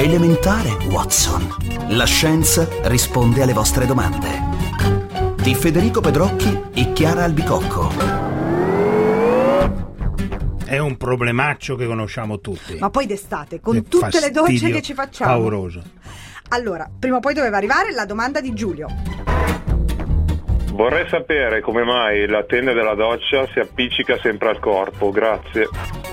Elementare, Watson. La scienza risponde alle vostre domande. Di Federico Pedrocchi e Chiara Albicocco. È un problemaccio che conosciamo tutti. Ma poi d'estate, con tutte le docce che ci facciamo. Pauroso. Allora, prima o poi doveva arrivare la domanda di Giulio. Vorrei sapere come mai la tenda della doccia si appiccica sempre al corpo. Grazie.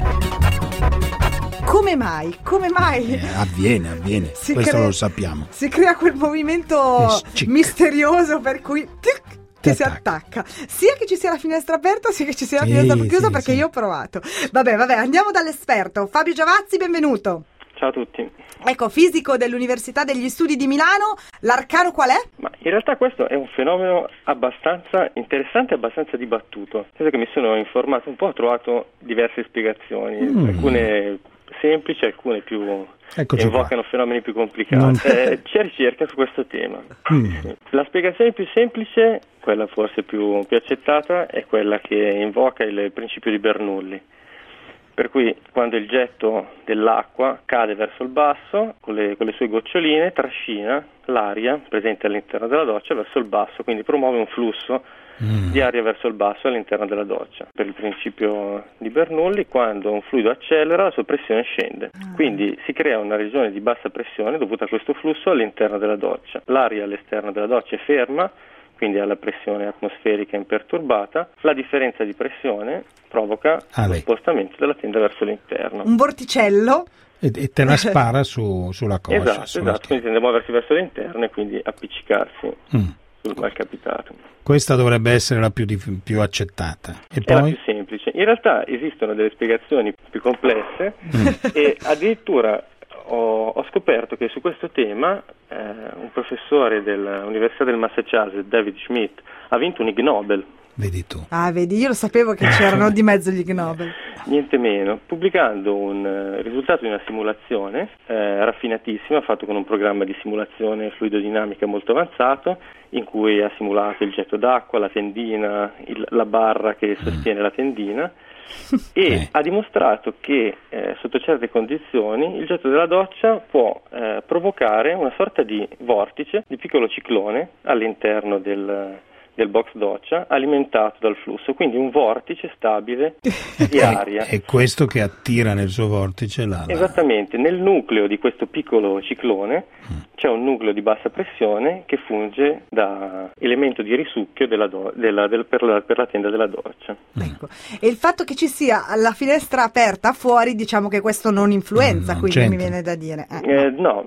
Come mai? Come mai? Avviene. Questo lo sappiamo. Si crea quel movimento misterioso per cui che si attacca. Sia che ci sia la finestra aperta, sia che ci sia la finestra chiusa, perché io ho provato. Vabbè, andiamo dall'esperto. Fabio Giavazzi, benvenuto. Ciao a tutti. Ecco, fisico dell'Università degli Studi di Milano. L'arcano qual è? Ma in realtà questo è un fenomeno abbastanza interessante e abbastanza dibattuto. Penso che mi sono informato un po', ho trovato diverse spiegazioni, alcune semplici, alcune più invocano fenomeni più complicati. C'è ricerca su questo tema. La spiegazione più semplice, quella forse più accettata, è quella che invoca il principio di Bernoulli. Per cui quando il getto dell'acqua cade verso il basso, con le sue goccioline trascina l'aria presente all'interno della doccia verso il basso, quindi promuove un flusso di aria verso il basso all'interno della doccia. Per il principio di Bernoulli, quando un fluido accelera, la sua pressione scende. Quindi si crea una regione di bassa pressione dovuta a questo flusso all'interno della doccia. L'aria all'esterno della doccia è ferma, quindi ha la pressione atmosferica imperturbata. La differenza di pressione provoca lo spostamento della tenda verso l'interno. Un vorticello. E te la spara sulla coscia. Esatto, quindi tende a muoversi verso l'interno e quindi appiccicarsi sul malcapitato. Questa dovrebbe essere la più accettata. E poi? È la più semplice. In realtà esistono delle spiegazioni più complesse e addirittura ho scoperto che su questo tema un professore dell'Università del Massachusetts, David Schmidt, ha vinto un Ig Nobel. Vedi tu. Vedi, io lo sapevo che c'erano di mezzo gli Ig Nobel. Niente meno, pubblicando un risultato di una simulazione raffinatissima, fatto con un programma di simulazione fluidodinamica molto avanzato, in cui ha simulato il getto d'acqua, la tendina, la barra che sostiene la tendina, e ha dimostrato che sotto certe condizioni il getto della doccia può provocare una sorta di vortice, di piccolo ciclone all'interno del box doccia, alimentato dal flusso, quindi un vortice stabile di aria. È questo che attira nel suo vortice l'aria. Esattamente, nel nucleo di questo piccolo ciclone c'è un nucleo di bassa pressione che funge da elemento di risucchio per la tenda della doccia. Ecco. E il fatto che ci sia la finestra aperta fuori, diciamo che questo non influenza, quindi c'entra. Mi viene da dire. No,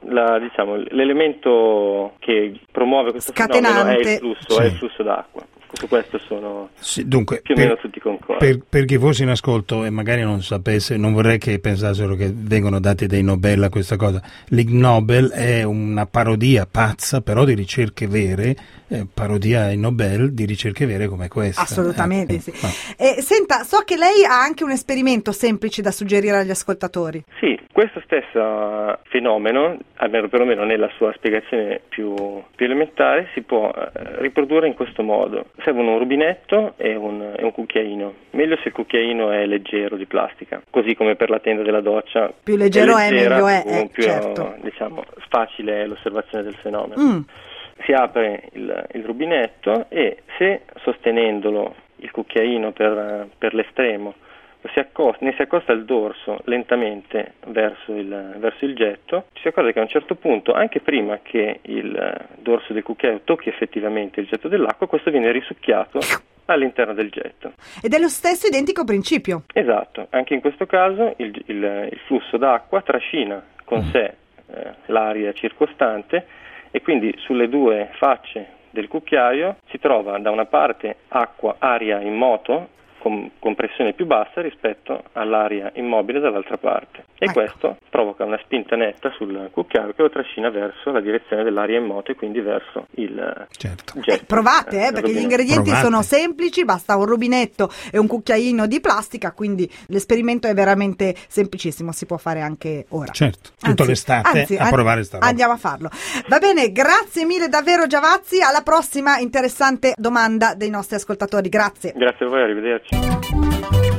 l'elemento che promuove questo fenomeno è il flusso d'acqua. Su questo sono dunque, più o meno tutti concordi. Per chi fosse in ascolto e magari non sapesse, non vorrei che pensassero che vengono dati dei Nobel a questa cosa. L'Ig Nobel è una parodia pazza, però di ricerche vere, parodia ai Nobel di ricerche vere come questa. Assolutamente sì. Senta, so che lei ha anche un esperimento semplice da suggerire agli ascoltatori. Sì, questo stesso fenomeno, almeno perlomeno nella sua spiegazione più elementare, si può riprodurre in questo modo. Servono un rubinetto e un cucchiaino. Meglio se il cucchiaino è leggero, di plastica, così come per la tenda della doccia. Più leggero è, meglio è. Più certo. Facile è l'osservazione del fenomeno. Si apre il rubinetto e se sostenendolo il cucchiaino per l'estremo ne si accosta il dorso lentamente verso il getto, ci si accorge che a un certo punto, anche prima che il dorso del cucchiaio tocchi effettivamente il getto dell'acqua, questo viene risucchiato all'interno del getto. Ed è lo stesso identico principio. Esatto, anche in questo caso il flusso d'acqua trascina con sé l'aria circostante e quindi sulle due facce del cucchiaio si trova da una parte aria in moto con pressione più bassa rispetto all'aria immobile dall'altra parte. E questo provoca una spinta netta sul cucchiaio che lo trascina verso la direzione dell'aria in moto e quindi verso il getto. Provate, perché gli ingredienti sono semplici, basta un rubinetto e un cucchiaino di plastica, quindi l'esperimento è veramente semplicissimo, si può fare anche ora. Certo, tutta l'estate a provare sta roba. Andiamo a farlo. Va bene, grazie mille davvero Giavazzi, alla prossima interessante domanda dei nostri ascoltatori, grazie. Grazie a voi, arrivederci.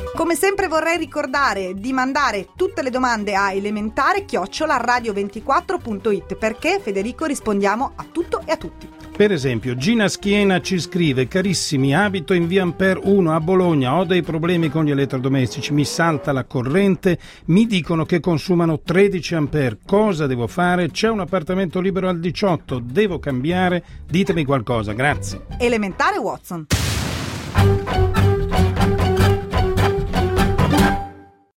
Come sempre vorrei ricordare di mandare tutte le domande a elementare@radio24.it, perché Federico rispondiamo a tutto e a tutti. Per esempio, Gina Schiena ci scrive: carissimi, abito in via Ampere 1 a Bologna, ho dei problemi con gli elettrodomestici, mi salta la corrente, mi dicono che consumano 13 ampere, cosa devo fare? C'è un appartamento libero al 18, devo cambiare? Ditemi qualcosa, grazie. Elementare Watson.